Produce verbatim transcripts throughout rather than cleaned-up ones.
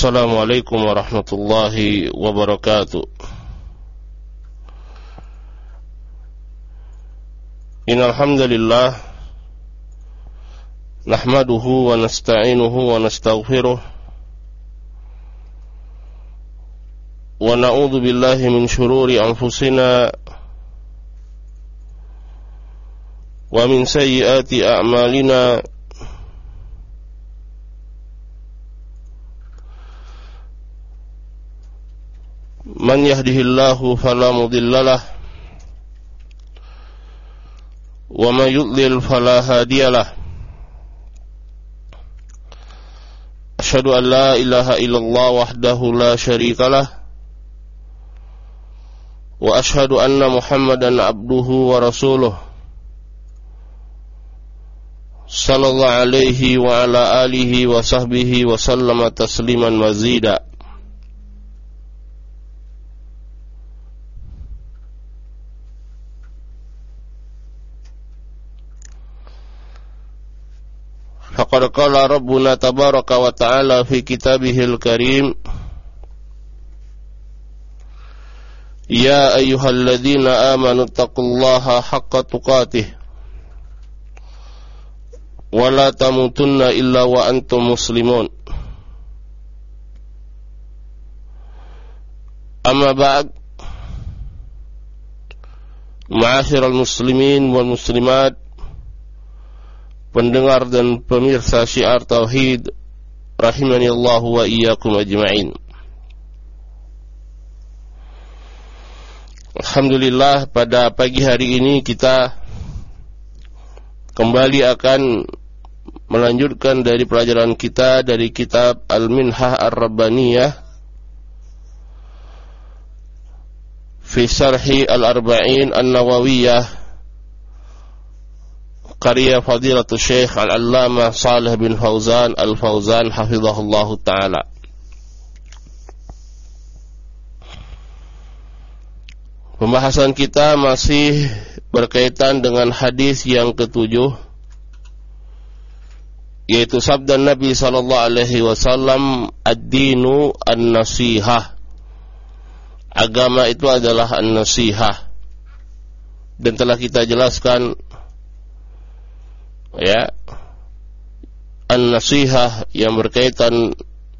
Assalamualaikum warahmatullahi wabarakatuh. Innal hamdalillah nahmaduhu wa nasta'inuhu wa nastaghfiruh wa na'udzu billahi min shururi anfusina wa min sayyiati a'malina. Man yahdihillahu fala mudilla lahu wa man yudlil fala hadiya lahu. Asyhadu an la ilaha illallah wahdahu la syarika lahu wa asyhadu anna Muhammadan abduhu wa rasuluh sallallahu alaihi wa ala alihi wa sahbihi wa sallama tasliman mazida. Faqad qala Rabbuna tabaraka wa ta'ala fi kitabihil karim, ya ayyuhalladzina amanu taqullaha haqqa tuqatih wa la tamutunna illa wa antum muslimun. Amma ba'd, ma'asyiral muslimin wal muslimat, pendengar dan pemirsa Syiar Tauhid, rahimani Allah wa iyyakum ajma'in. Alhamdulillah, pada pagi hari ini kita kembali akan melanjutkan dari pelajaran kita dari kitab Al-Minhah Ar-Rabbaniyah fi Syarhi Al-Arba'in An-Nawawiyah karya Fadilatul Syekh Al-Allamah Shalih bin Fauzan Al-Fauzan hafizahullahu ta'ala. Pembahasan kita masih berkaitan dengan hadis yang ketujuh, yaitu sabda Nabi sallallahu alaihi wasallam, ad-dinu an-nasihah. Agama itu adalah an-nasihah. Dan telah kita jelaskan ya, an-nasihah yang berkaitan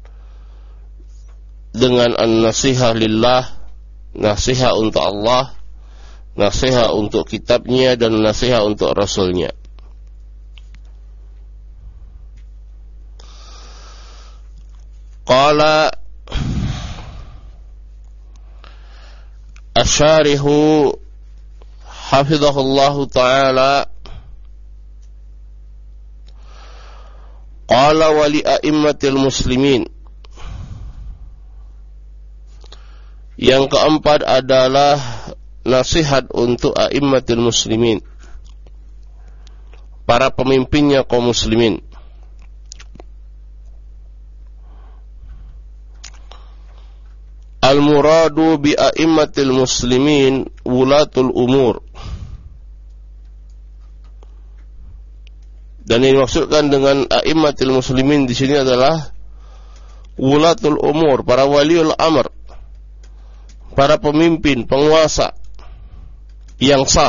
dengan an-nasihah lillah, nasihat untuk Allah, nasihat untuk kitabnya, dan nasihat untuk rasulnya. Qala asy-syarihu hafizahullahu ta'ala, qala wali a'immatil muslimin. Yang keempat adalah nasihat untuk a'immatil muslimin, para pemimpinnya kaum muslimin. Al-muradu bi a'immatil muslimin wulatul umur. Dan yang dimaksudkan dengan a'immatil muslimin di sini adalah wulatul umur, para waliul amr, para pemimpin, penguasa yang sah.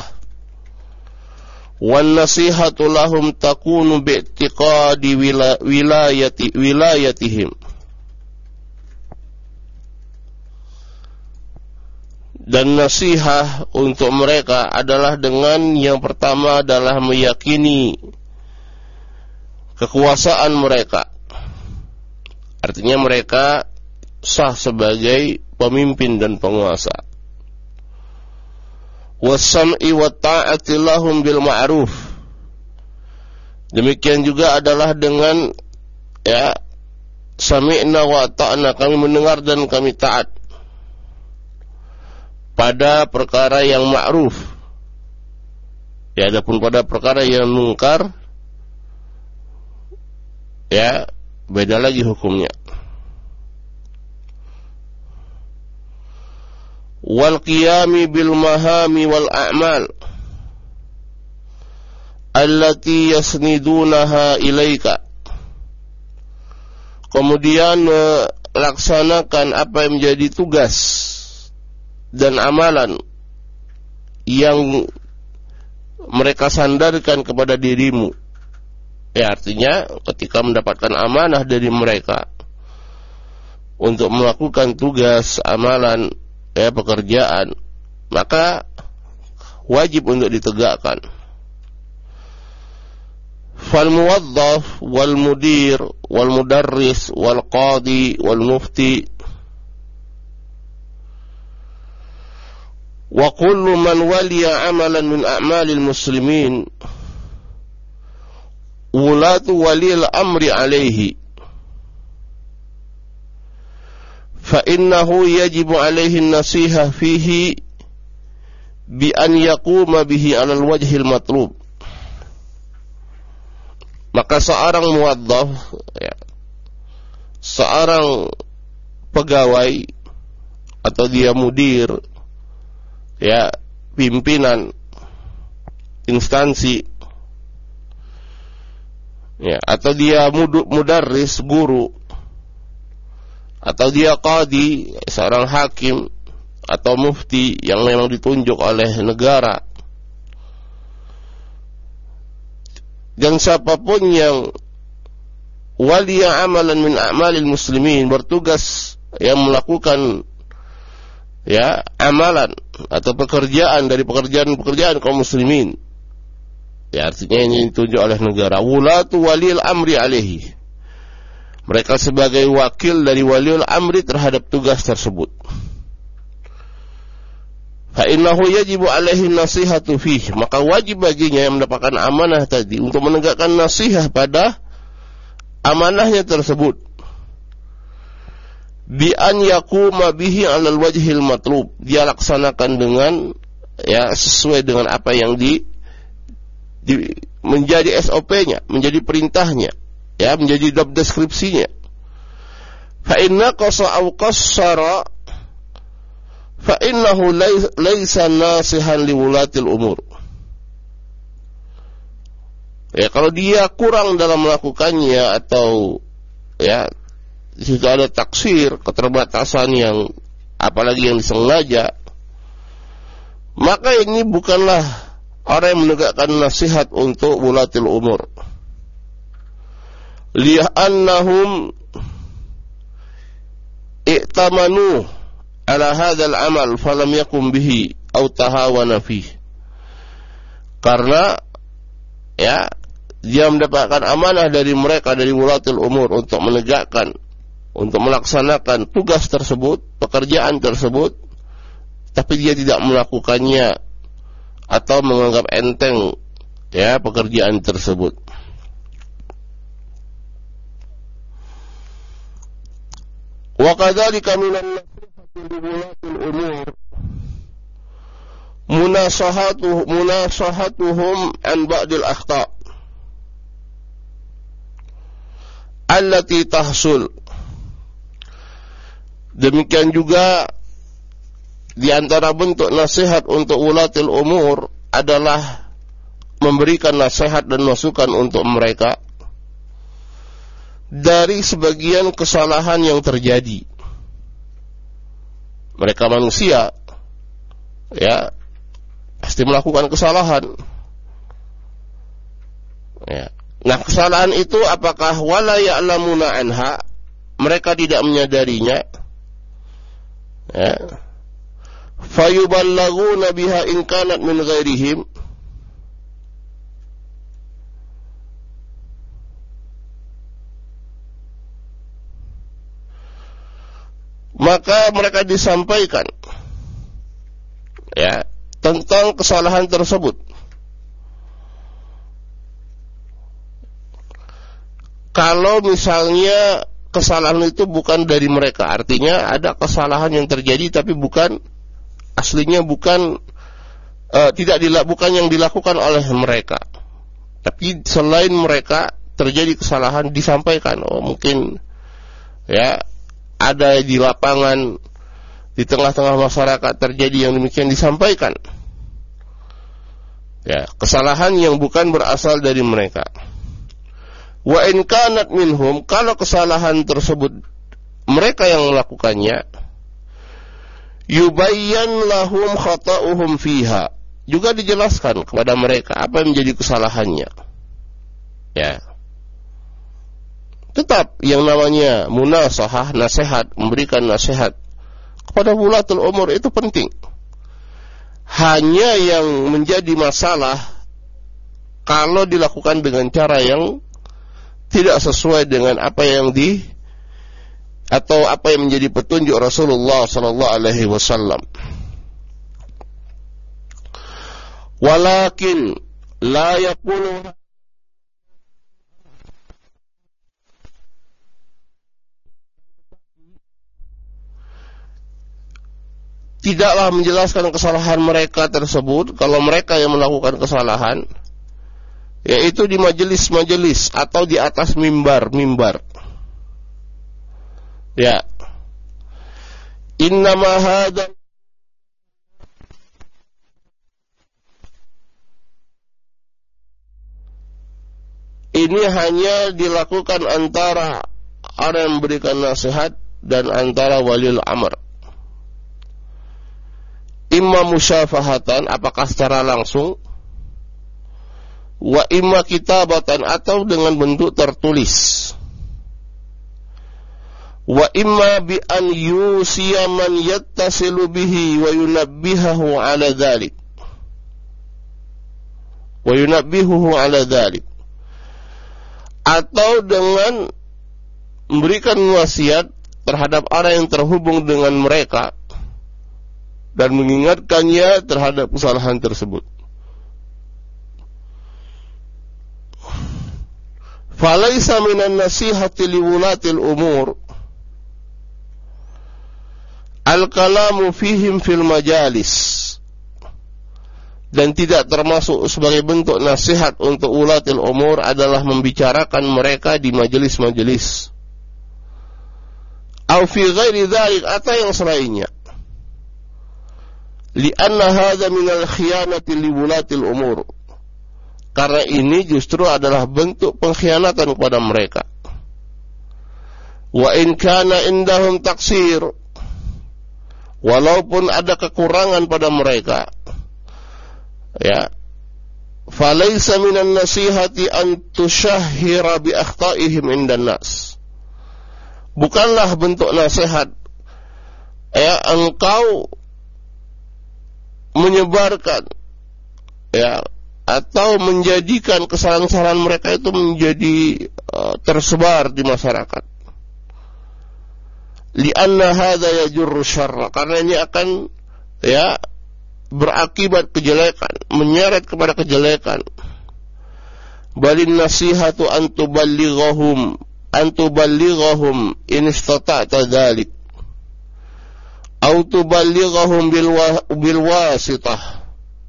Wan nasihatu lahum takunu bi'tiqadi wilayati wilayatihim. Dan nasihat untuk mereka adalah dengan yang pertama adalah meyakini kekuasaan mereka. Artinya mereka sah sebagai pemimpin dan penguasa. Wassam'i wa ta'ati lahum bil ma'ruf. Demikian juga adalah dengan ya, sami'na wa ta'na, kami mendengar dan kami taat pada perkara yang ma'ruf. Ya, adapun pada perkara yang mungkar, ya, beda lagi hukumnya. Wal qiyami bil mahami wal a'mal allati yasnidunaha ilaika. Kemudian laksanakan apa yang menjadi tugas dan amalan yang mereka sandarkan kepada dirimu. Ya, artinya ketika mendapatkan amanah dari mereka untuk melakukan tugas, amalan, ya, pekerjaan, maka wajib untuk ditegakkan. Fal muwaddaf wal mudir wal mudarris wal qadi wal mufti wa kullu man waliya amalan min a'malil muslimin wulatu walil amri alaihi fa innahu yajibu alaihi an-nasihah fihi bi an yaquma bihi 'alal wajhil matlub. Maka seorang muwaddaf, ya, seorang pegawai atau dia mudir, ya, pimpinan instansi, ya, atau dia mudarris, guru, atau dia qadi, seorang hakim atau mufti yang memang ditunjuk oleh negara, dan siapapun yang waliya amalan min a'malil muslimin, bertugas yang melakukan, ya, amalan atau pekerjaan dari pekerjaan-pekerjaan kaum muslimin, ya, artinya ini ditunjuk oleh negara, wulatu walil amri alaihi, mereka sebagai wakil dari waliul amri terhadap tugas tersebut. Fa innahu yajibu alaihi nasihatu fihi, maka wajib baginya yang mendapatkan amanah tadi untuk menegakkan nasihat pada amanahnya tersebut. Bi an yaquma bihi 'alal wajhil matlub, dia laksanakan dengan, ya, sesuai dengan apa yang di, di menjadi S O P-nya, menjadi perintahnya, ya, menjadi job deskripsinya. Fa inna qasa aw qassara fa innahu laisa nasihan liwulatil umur. Ya, kalau dia kurang dalam melakukannya atau, ya, jika ada taksir, keterbatasan yang apalagi yang disengaja, maka ini bukanlah orang yang menegakkan nasihat untuk wulatil umur. Li'annahum i'tamanu ala hadzal amal falam yakum bihi aw tahawana fihi. Karena, ya, dia mendapatkan amanah dari mereka, dari wulatul umur, untuk menegakkan, untuk melaksanakan tugas tersebut, pekerjaan tersebut, tapi dia tidak melakukannya atau menganggap enteng, ya, pekerjaan tersebut. Wa kadzalika minan wulatul umur munasahatuhum munasahatuhum an ba'dil akhta' allati tahsul. Demikian juga di antara bentuk nasihat untuk wulatul umur adalah memberikan nasihat dan masukan untuk mereka dari sebagian kesalahan yang terjadi. Mereka manusia, ya, pasti melakukan kesalahan, ya. Nah, kesalahan itu apakah wala ya'lamuna anha, mereka tidak menyadarinya, ya, fayuballaguna biha in kanat min ghairihim, maka mereka disampaikan, ya, tentang kesalahan tersebut. Kalau misalnya kesalahan itu bukan dari mereka, artinya ada kesalahan yang terjadi tapi bukan aslinya bukan uh, tidak dilak, bukan yang dilakukan oleh mereka, tapi selain mereka terjadi kesalahan, disampaikan. Oh, mungkin, ya, ada di lapangan, di tengah-tengah masyarakat terjadi yang demikian, disampaikan, ya, kesalahan yang bukan berasal dari mereka. Wa in kanat minhum, kalau kesalahan tersebut mereka yang melakukannya, yubayyan lahum khata'uhum fiha, juga dijelaskan kepada mereka apa yang menjadi kesalahannya. Ya. Tetap yang namanya munasahah, nasihat, memberikan nasihat kepada wulatul umur itu penting. Hanya yang menjadi masalah kalau dilakukan dengan cara yang tidak sesuai dengan apa yang di atau apa yang menjadi petunjuk Rasulullah sallallahu alaihi wasallam. Walakin la yaqulu tidaklah menjelaskan kesalahan mereka tersebut kalau mereka yang melakukan kesalahan, yaitu di majelis-majelis atau di atas mimbar-mimbar. Ya. Innama hadza ini hanya dilakukan antara orang yang memberikan nasihat dan antara waliul amr. Imma musyafahatan, apakah secara langsung, wa imma kitabatan, atau dengan bentuk tertulis, wa imma bi an yusiya man yattasilu bihi wa yunabbihahu ala dhalik wa yunabbihuhu ala dhalik, atau dengan memberikan wasiat terhadap orang yang terhubung dengan mereka dan mengingatkannya terhadap kesalahan tersebut. Falaisa minan nasihati liwulatil umur al-kalamu fihim fil majalis, dan tidak termasuk sebagai bentuk nasihat untuk ulatil umur adalah membicarakan mereka di majelis-majelis, au fi ghairi dzalik, atau yang selainnya. Lianna hadza minal khiyanati liwulatil umur, karena ini justru adalah bentuk pengkhianatan kepada mereka. Wa in kana indahum taksir, walaupun ada kekurangan pada mereka, ya, falaysa minan nasihati an tushahhira bi akhta'ihim indan nas, bukanlah bentuk nasihat ya engkau menyebarkan, ya, atau menjadikan kesalahan-kesalahan mereka itu menjadi uh, tersebar di masyarakat. Lianna hadza yajurru syarra, karena ini akan, ya, berakibat kejelekan, menyeret kepada kejelekan. Balin nasihatu an tuballighahum an tuballighahum in istata'ta dzalik, au tuballighahum bil wasitah.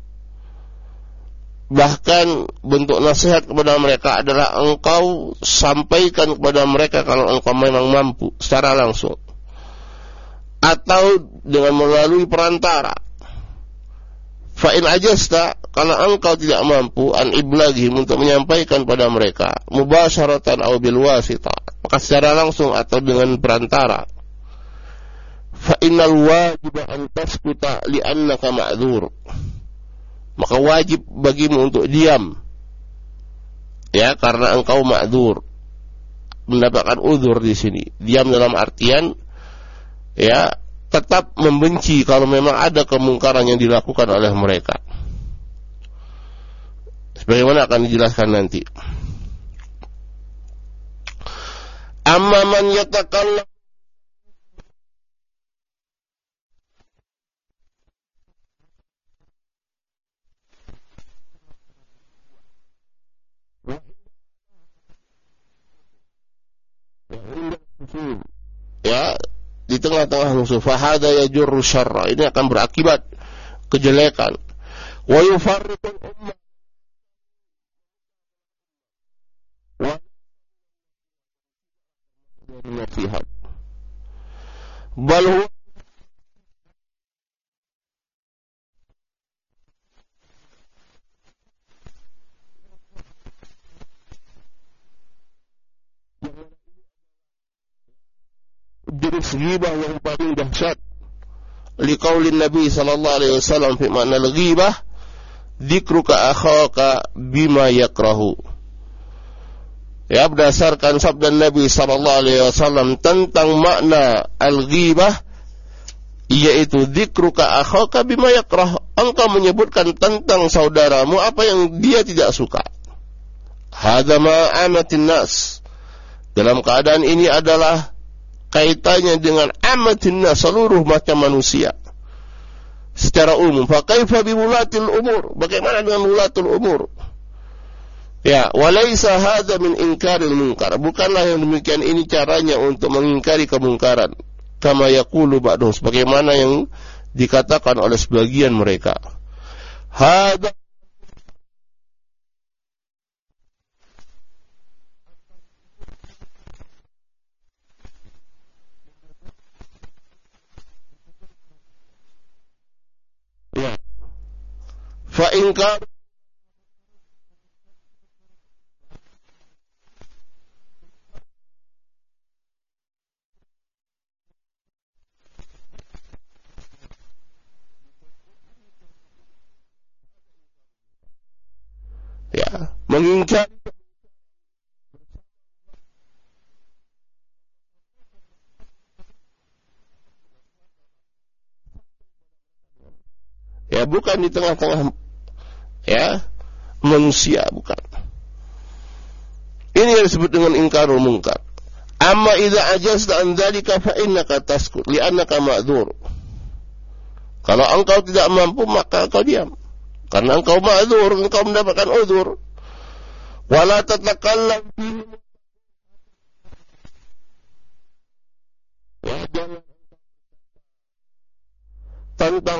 Bahkan bentuk nasihat kepada mereka adalah engkau sampaikan kepada mereka kalau engkau memang mampu secara langsung, atau dengan melalui perantara. Fa in ajasta, kalau engkau tidak mampu, an iblaghim, untuk menyampaikan pada mereka, mubasyaratan aw bil wasitah, maka secara langsung atau dengan perantara. Fa innal wajiba an taskuta li'annaka ma'dzur, maka wajib bagimu untuk diam, ya, karena engkau ma'dzur, mendapatkan uzur di sini. Diam dalam artian, ya, tetap membenci kalau memang ada kemungkaran yang dilakukan oleh mereka, sebagaimana akan dijelaskan nanti. Amma man yatakallam ya, di tengah-tengah musuh, fahada yajurru syarra, ini akan berakibat kejelekan. Wa yufarriqul ummah wa nasihat, bal huwa ghibah yang paling dahsyat. Liqaulin Nabi sallallahu alaihi wasallam fi ma'na al-ghibah, dzikruka akhaka bima yakrahu. Ya, berdasarkan sabda Nabi sallallahu alaihi wasallam tentang makna al-ghibah, yaitu dzikruka akhaka bima yakrah, engkau menyebutkan tentang saudaramu apa yang dia tidak suka. Hadza ma amatin nas. Dalam keadaan ini adalah kaitannya dengan amatin nas, seluruh macam manusia secara umum. Fa kaifa bi wulatil umur? Bagaimana dengan wulatul umur? Ya, walaisa hadza min inkaril munkar. Bukanlah yang demikian ini caranya untuk mengingkari kemungkaran. Kama yaqulu ba'dhum, sebagaimana yang dikatakan oleh sebagian mereka. Hadza ya. Fa inkar ya, mengingkari ya, bukan di tengah-tengah ya manusia, bukan. Ini yang disebut dengan ingkarul munkar. Amma idza ajazta an dzalika fa innaka taskut li'annaka ma'dzur. Kalau engkau tidak mampu maka engkau diam. Karena engkau ma'dzur, engkau mendapatkan uzur. Wala tatakallam ya, jangan tentang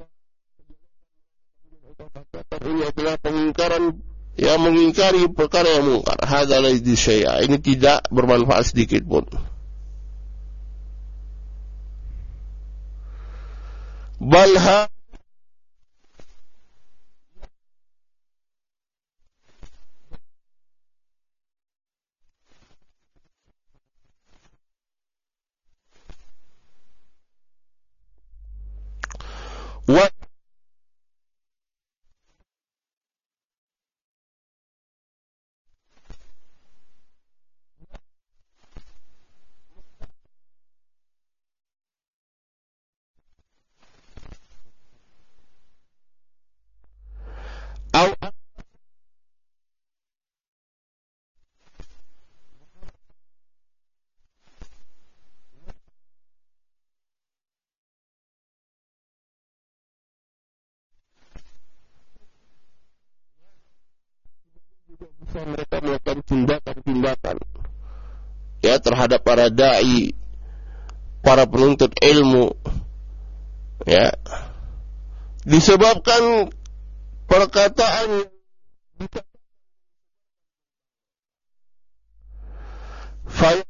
ini adalah pengingkaran yang mengingkari perkara yang mungkar. Hadza laisa syai'a, ini tidak bermanfaat sedikit pun. Balha wa au bisa mereka melakukan tindakan-tindakan ya terhadap para dai, para penuntut ilmu ya, disebabkan perkataan fa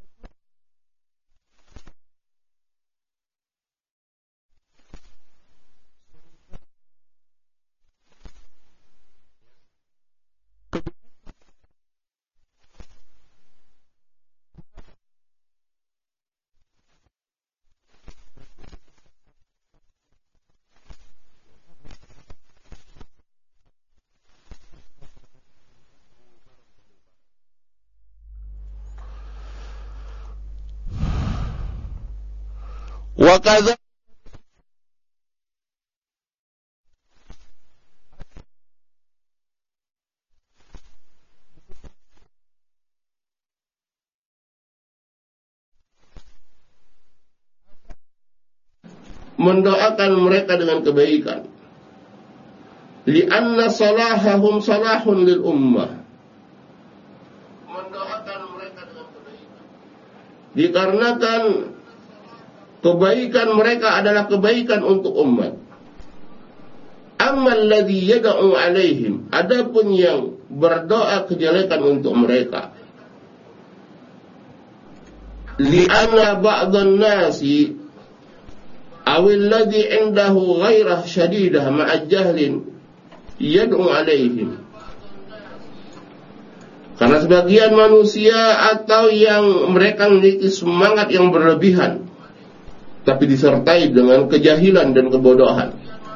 wa kadza mendoakan mereka dengan kebaikan. Li'anna salahahum salahun lil ummah. Mendoakan mereka dengan kebaikan. Dikarenakan kebaikan mereka adalah kebaikan untuk umat. Amma alladhi yad'u alaihim, adapun yang berdoa kejelekan untuk mereka. Li'anna ba'dhan nasi awil ladhi indahu ghairah syadidah ma'a jahlin yad'u alaihim. Karena sebagian manusia atau yang mereka memiliki semangat yang berlebihan tapi disertai dengan kejahilan dan kebodohan.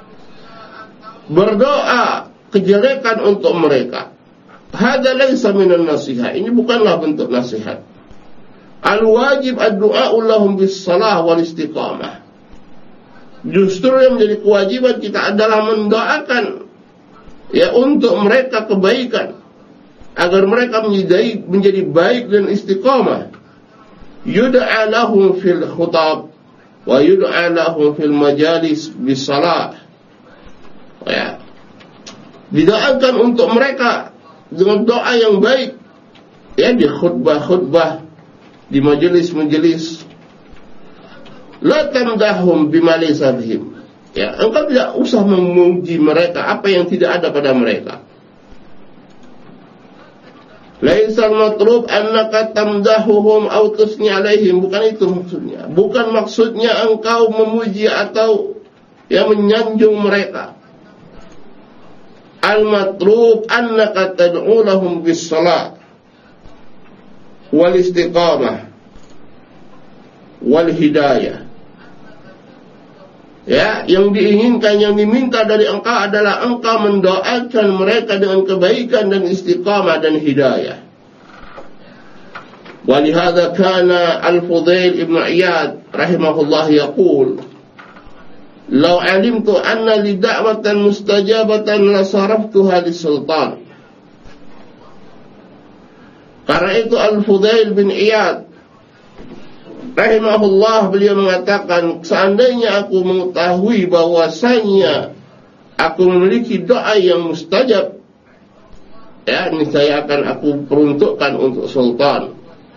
Berdoa kejelekan untuk mereka, hadza laisa minan nasihat. Ini bukanlah bentuk nasihat. Al-wajib ad-du'a lahum bis-shalah wal istiqamah. Justru yang menjadi kewajiban kita adalah mendoakan ya untuk mereka kebaikan, agar mereka menjadi, menjadi baik dan istiqamah. Yud'a lahum fil khutab wa yud'a lahum fil majalis bis-salah. Ya. Didoakan untuk mereka dengan doa yang baik, ya, di khutbah-khutbah, di majelis-majelis. La tamdahum bima laysa bihim. Ya, engkau tidak usah memuji mereka apa yang tidak ada pada mereka. Laisal matlub annaka tamdahuhum aw tusni alaihim. Bukan itu maksudnya. Bukan maksudnya engkau memuji atau ya menyanjung mereka. Al-matlub annaka tad'u lahum bis-shalah wal istiqamah wal hidayah. Ya, yang diinginkan, yang diminta dari engkau adalah engkau mendoakan mereka dengan kebaikan dan istiqamah dan hidayah. Walihada kana Al-Fudail ibn Iyad rahimahullah yaqul, "Law alimtu anna li da'watan mustajabatan la saraftuha lis-sultan." Karena itu Al-Fudail bin Iyad rahimahullah, beliau mengatakan, seandainya aku mengetahui bahwasanya aku memiliki doa yang mustajab, ya, ini saya akan aku peruntukkan untuk sultan.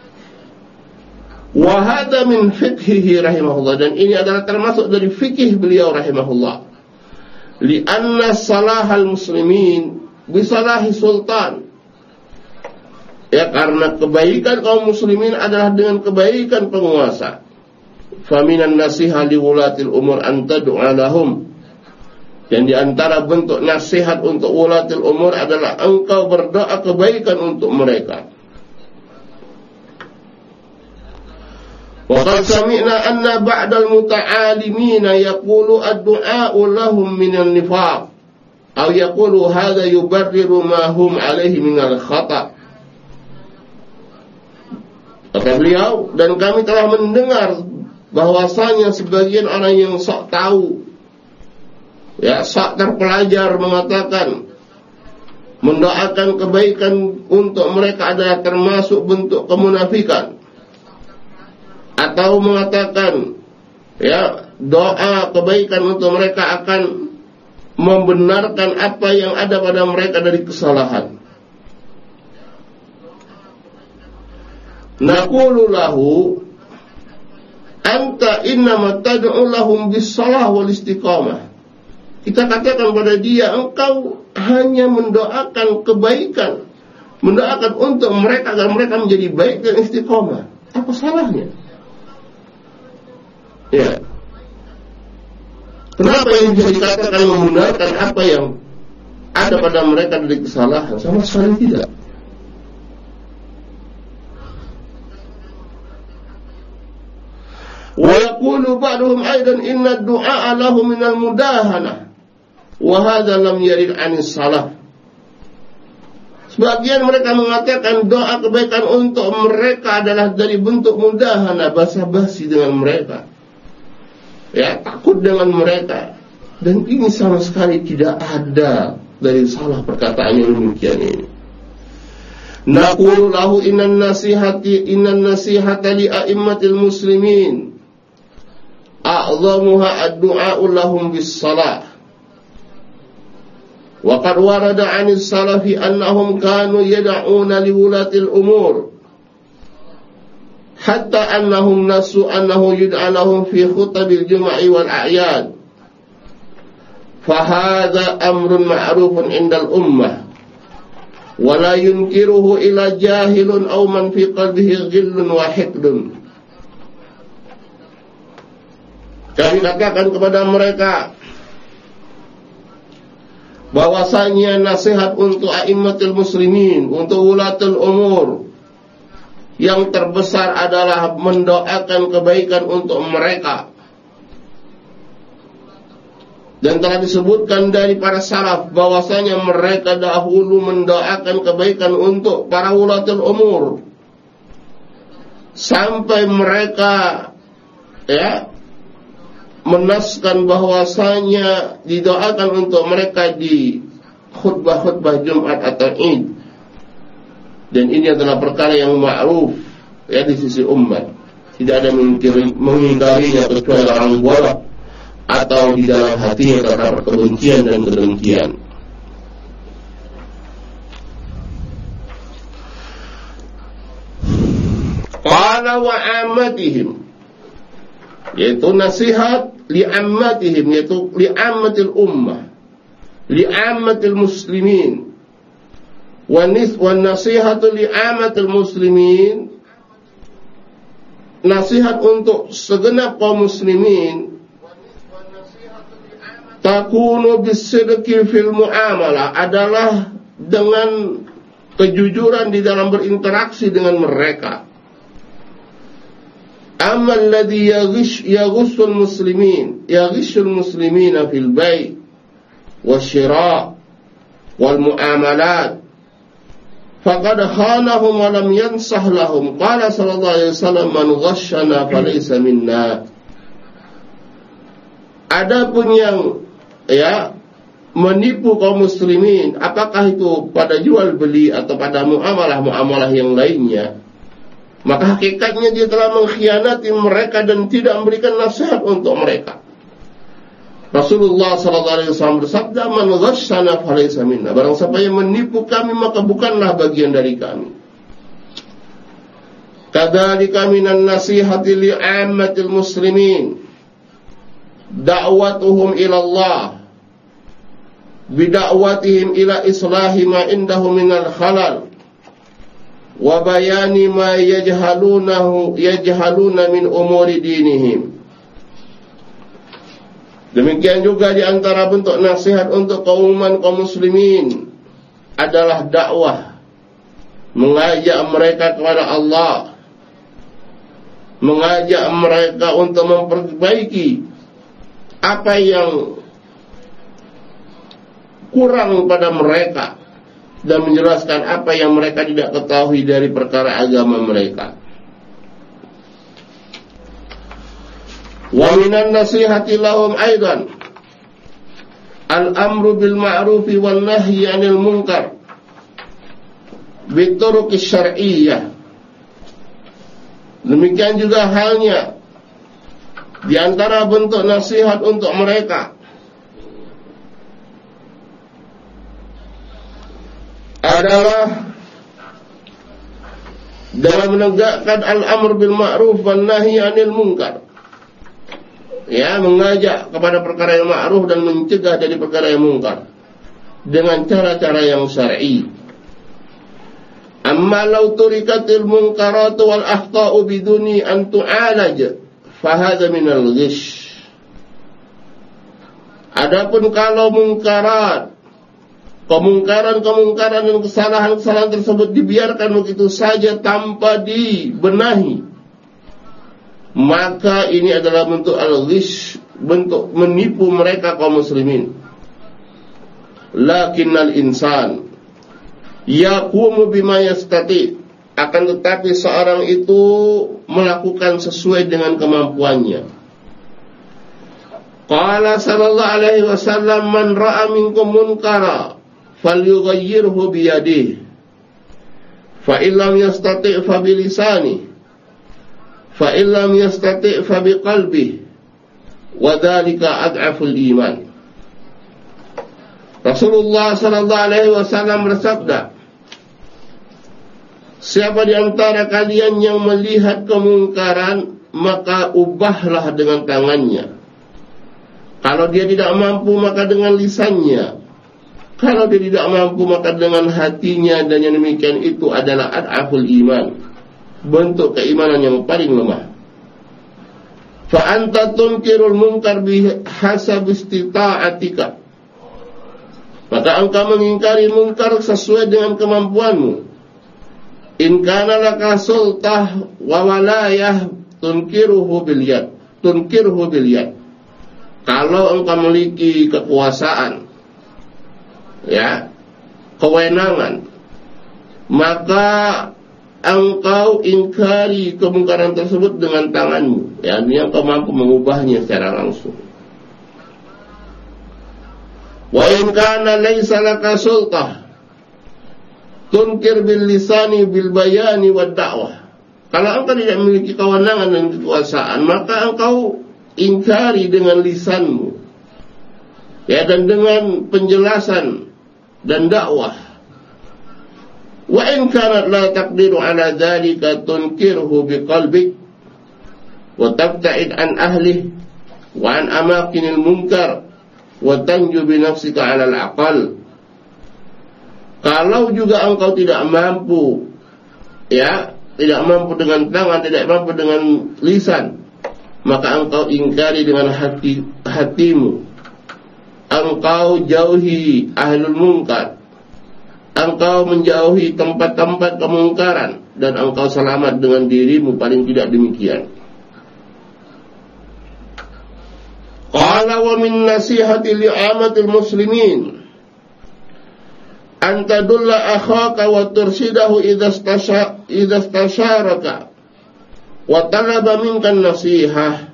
Wa hadza min fiqhihi rahimahullah, dan ini adalah termasuk dari fikih beliau rahimahullah. Li anna salahal muslimin bi salahi sultan. Ya, karena kebaikan kaum muslimin adalah dengan kebaikan penguasa. Faminan nasihat li wulatil umur an tad'a lahum. Dan di antara bentuk nasihat untuk wulatil umur adalah engkau berdoa kebaikan untuk mereka. Wa qad sami'na anna ba'dal muta'alimina yaqulu ad-du'a'u lahum minan nifaq aw yaqulu hadha yubarriru ma hum alaihi minal khata'. Kata beliau, dan kami telah mendengar bahwasanya sebagian orang yang sok tahu, ya, sok terpelajar, mengatakan mendoakan kebaikan untuk mereka adalah termasuk bentuk kemunafikan, atau mengatakan ya doa kebaikan untuk mereka akan membenarkan apa yang ada pada mereka dari kesalahan. Naqulu lahu anta innama tad'u lahum bis-shalah wal istiqamah. Kita katakan pada dia, engkau hanya mendoakan kebaikan, mendoakan untuk mereka agar mereka menjadi baik dan istiqamah. Apa salahnya? Ya. Kenapa yang bisa dikatakan membenarkan apa yang ada pada mereka dari kesalahan? Sama sekali tidak. Wa yaqulu ba'duhum aidan inna ad-du'a lahu min al-mudahanah wa hadha lam yarid 'anis salaf. Sebagian mereka mengatakan doa kebaikan untuk mereka adalah dari bentuk mudahana, basa-basi dengan mereka, ya, takut dengan mereka, dan ini sama sekali tidak ada dari salah perkataan yang demikian ini. Naqulu lahu innan nasihati innan nasihata li a'immatil muslimin a'zamuha ad-du'a'u lahum bis-shalah. Wa qad warada 'anis salafi annahum kanu yad'una li wulatil umur hatta annahum nasu annahu yud'a lahum fi khutabil jum'i wal a'yad. Fa hadha amrun ma'rufun 'indal ummah wa la yunkiruhu ila jahilun aw man fi qalbihi ghillun wa hiqdun. Kami katakan kepada mereka bahwasanya nasihat untuk a'immatul muslimin, untuk wulatul umur, yang terbesar adalah mendoakan kebaikan untuk mereka, Dan telah disebutkan dari para salaf bahwasanya mereka dahulu mendoakan kebaikan untuk para ulatul umur sampai mereka ya menaskan bahwasanya didoakan untuk mereka di khutbah-khutbah Jumat atau Id. Dan ini adalah perkara yang ma'ruf ya di sisi umat. Tidak ada mengingkarinya kecuali orang bodoh atau di dalam hatinya terdapat kebencian dan kedengkian. Qala wa ammatihim, yaitu nasihat li ammatihim, yaitu li ammatil ummah, li ammatil muslimin. Wa nis wa nasihatu li ammatil muslimin, nasihat untuk segenap kaum muslimin. Takunu bisidqi fil muamalah, adalah dengan kejujuran di dalam berinteraksi dengan mereka. Amma alladhi yaghish yaghussul muslimin yaghishul muslimina fil bai' wasyira' wal muamalat faqad khanahum wa lam yansah lahum. Qala sallallahu alaihi wasallam, man ghashana falaysa minna. Adapun yang ya menipu kaum muslimin, apakah itu pada jual beli atau pada muamalah-muamalah yang lainnya, maka hakikatnya dia telah mengkhianati mereka dan tidak memberikan nasihat untuk mereka. Rasulullah sallallahu alaihi wasallam bersabda, man ghashana falaysa minna, barang siapa yang menipu kami maka bukanlah bagian dari kami. Kadzalika minan nasihati li ammatil muslimin da'watuhum ila Allah bida'watihim ila islahi ma indahu minal khalal wa bayani ma yajhalunahu yajhaluna min umuri dinihim. Demikian juga di antara bentuk nasihat untuk keumuman kaum muslimin adalah dakwah, mengajak mereka kepada Allah, mengajak mereka untuk memperbaiki apa yang kurang pada mereka dan menjelaskan apa yang mereka tidak ketahui dari perkara agama mereka. Wa minan nasihati lahum aidan al-amru bil ma'rufi wan nahyi 'anil munkar bituruqis syar'iyyah. Demikian juga halnya di antara bentuk nasihat untuk mereka adalah dalam menegakkan al-amr bil ma'ruf wan nahi 'anil munkar, ya, mengajak kepada perkara yang ma'ruf dan mencegah dari perkara yang munkar dengan cara-cara yang syar'i. Amma law turikatil munkaratu wal akhta'u biduni an tu'alaj fahadha minal ghish. Adapun kalau mungkarat, kemungkaran-kemungkaran dan kesalahan-kesalahan tersebut dibiarkan begitu saja tanpa dibenahi, maka ini adalah bentuk al-ghish, bentuk menipu mereka kaum muslimin. Lakinnal insan yaqumu bima yastati, akan tetapi seorang itu melakukan sesuai dengan kemampuannya. Qala sallallahu alaihi wasallam, man ra'a minkum munkara falyughayyirhu biyadihi fa illam yastati' fa bilisanihi fa illam yastati' fa biqalbihi wa dzalika ad'aful iman. Rasulullah sallallahu alaihi wasallam bersabda, siapa di antara kalian yang melihat kemungkaran, maka ubahlah dengan tangannya. Kalau dia tidak mampu, maka dengan lisannya. Kalau dia tidak mampu, maka dengan hatinya. Dan yang demikian itu adalah ad'aful iman, bentuk keimanan yang paling lemah. Fa anta tunkirul munkar bihasab istita'atika, maka engkau mengingkari munkar sesuai dengan kemampuanmu. In kana laka sultah wa walayah tunkiruhu bil yad tunkiruhu bil yad, kalau engkau memiliki kekuasaan, ya, kewenangan, maka engkau ingkari kemungkaran tersebut dengan tanganmu, ya, yang engkau mampu mengubahnya secara langsung. Wa in kana laysa laka sultah tunkir bil lisani bil bayani wad da'wah. Kalau engkau tidak memiliki kewenangan dan kekuasaan, maka engkau ingkari dengan lisanmu, ya, dan dengan penjelasan dan dakwah. Wa in kanat la taqdiru ala dhalika tunkirhu biqalbik wa tabta'id an ahlihi wa an amakinil munkar wa tanju bi nafsika 'ala al-aqal. Kalau juga engkau tidak mampu, ya, tidak mampu dengan tangan, tidak mampu dengan lisan, maka engkau ingkari dengan hati hatimu. Engkau jauhi ahlul munkar, engkau menjauhi tempat-tempat kemungkaran, dan engkau selamat dengan dirimu, paling tidak demikian. Qala wa min nasihati li'amatil muslimin an tadulla akhaka wa tursidahu idza istasharaka wa talaba minkan nasihah.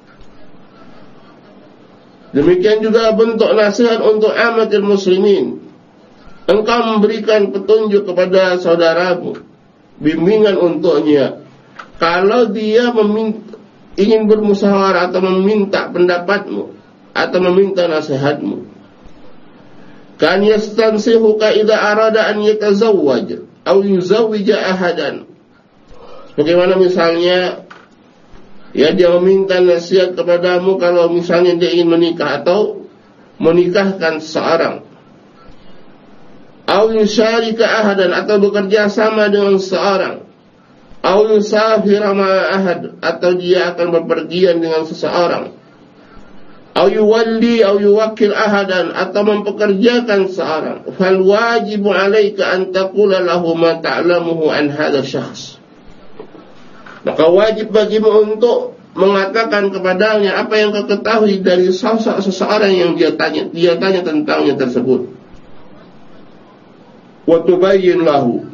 Demikian juga bentuk nasihat untuk amatil muslimin. Engkau memberikan petunjuk kepada saudaramu, bimbingan untuknya, kalau dia meminta, ingin bermusyawarah atau meminta pendapatmu atau meminta nasihatmu. Kan yastansihuka idza arada an yatazawwaj aw yuzawwija ahadan. Bagaimana misalnya, ya, dia meminta nasihat kepadamu kalau misalnya dia ingin menikah atau menikahkan seseorang. Aw yusyarika ahadan, atau bekerja sama dengan seseorang. Aw yusafira ma'a ahad, atau dia akan berpergian dengan seseorang. Aw yuwalli aw yuwakkil ahadan, atau mempekerjakan seseorang. Fal wajibu 'alaika an taqula lahu ma ta'lamuhu an hadzal syakhs. Maka wajib bagimu untuk mengatakan kepadanya apa yang kau ketahui dari sosok seseorang yang dia tanya, dia tanya tentangnya tersebut. Wa tubayyin lahu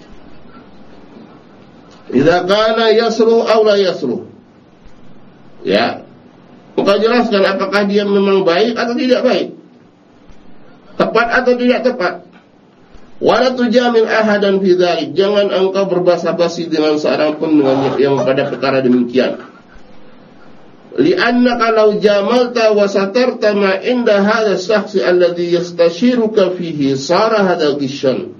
idza kana yasru aw la yasru. Ya, engkau jelaskan apakah dia memang baik atau tidak baik, tepat atau tidak tepat. Wala tujamil ahadan fi dzalik, jangan engkau berbasa-basi dengan seorang pun dengan yang pada perkara demikian. Li'annaka law jamalta wa satarta ma inda hadha as-shakhs alladhi yastashiruka fihi sara hadha gishan.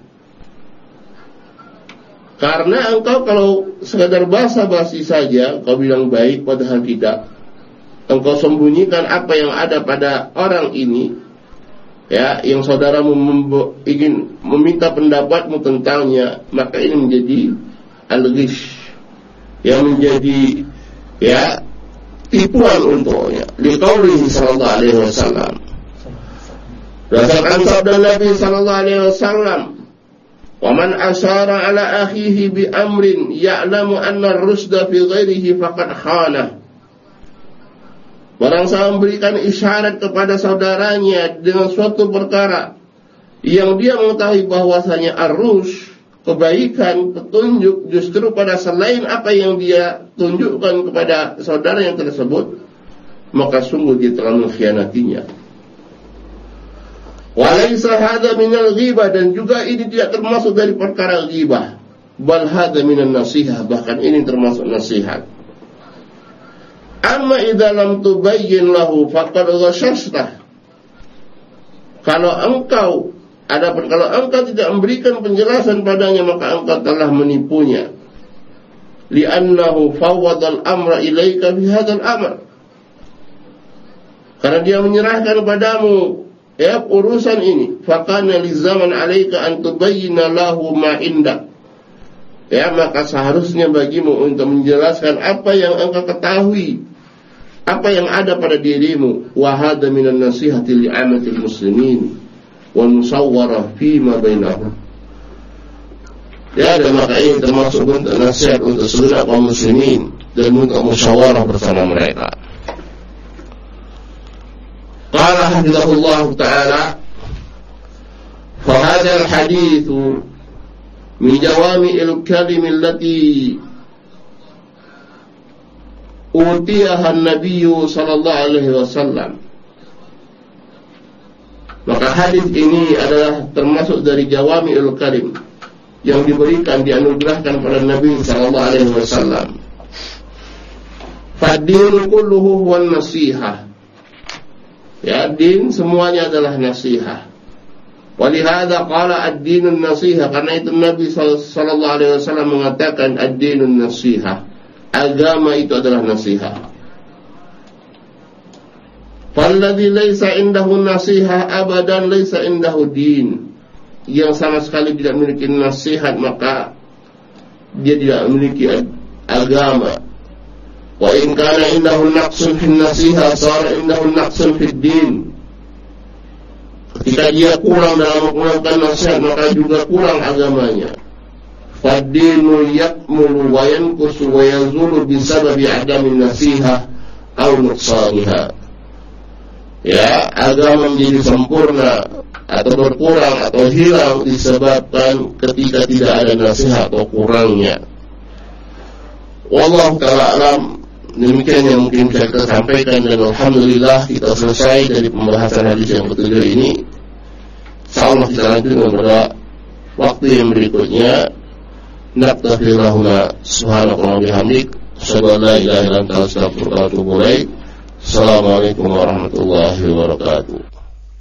Karena engkau kalau sekadar basa-basi saja, kau bilang baik padahal tidak, engkau sembunyikan apa yang ada pada orang ini, ya, yang saudaramu membo- ingin meminta pendapatmu tentangnya, maka ini menjadi al-ghish, yang menjadi, ya, tipuan untuknya. Liqaulihi sallallahu alaihi wasallam, berdasarkan sabda Nabi sallallahu alaihi wasallam, wa man asyara ala akhihi bi amrin ya'lamu anna ar-rusda fi ghairihi faqad khana. Barang siapa memberikan isyarat kepada saudaranya dengan suatu perkara yang dia mengetahui bahwasanya ar-rush, kebaikan, petunjuk, justru pada selain apa yang dia tunjukkan kepada saudara yang tersebut, maka sungguh dia telah mengkhianatinya. Walaysa hadza minal ghibah, dan juga ini tidak termasuk dari perkara ghibah, bal hadza minan nasihah, bahkan ini termasuk nasihat. Amma idza lam tubayyin lahu faqad ghashashta. Kalau engkau adapun kalau engkau tidak memberikan penjelasan padanya, maka engkau telah menipunya. Li'annahu fawwadal amra ilaika fi hadzal amr. Karena dia menyerahkan padamu, ya, urusan ini. Faqana lizaman 'alaika an tubayyina lahu ma indak. Ya, maka seharusnya bagimu untuk menjelaskan apa yang engkau ketahui, apa yang ada pada dirimu. Wa hadza minan nasihati li'amatil muslimin wa musawwarah fi ma bainahum. Ya, dan maka ini termasuk bentuk nasihat untuk seluruh kaum muslimin dan untuk musyawarah bersama mereka. hafizahullah ta'ala, فهذا الحديث من جوامع الكلم التي أوتيها النبي صلى الله عليه وسلم. Maka hadis ini adalah termasuk dari jawami'ul kalim yang diberikan, dianugerahkan pada Nabi sallallahu alaihi wasallam. Fadin kulluhu wan nasihah. Ya, din semuanya adalah nasihat. Walihada qala ad-dinun nasihah, karena itu Nabi sallallahu alaihi wasallam mengatakan ad-dinun nasihah, agama itu adalah nasihat. Falladhi laysa indahu nasihah abadan laysa indahu din. Yang sama sekali tidak memiliki nasihat, maka dia tidak memiliki agama. Wa in kana indahu naqsun fin nasihah sara indahu naqsun fid din. Ketika dia kurang dalam melakukan nasihat, maka juga kurang agamanya. Fad-dinu yakmulu wa yanqusu wa yazulu bisababi adamin nasihah aw nuqsaniha. Ya, agama menjadi sempurna atau berkurang atau hilang disebabkan ketika tidak ada nasihat atau kurangnya. Wallahu ta'ala alam. Demikian yang mungkin bisa kita sampaikan, dan alhamdulillah kita selesai dari pembahasan hadis yang ketujuh ini. Insyaallah kita lanjutkan pada waktu yang berikutnya. Naktafirullahuna subhanallahi wa bihamdik, asyhadu an la ilaha illa anta astaghfiruka wa atubu ilaik. Assalamualaikum warahmatullahi wabarakatuh.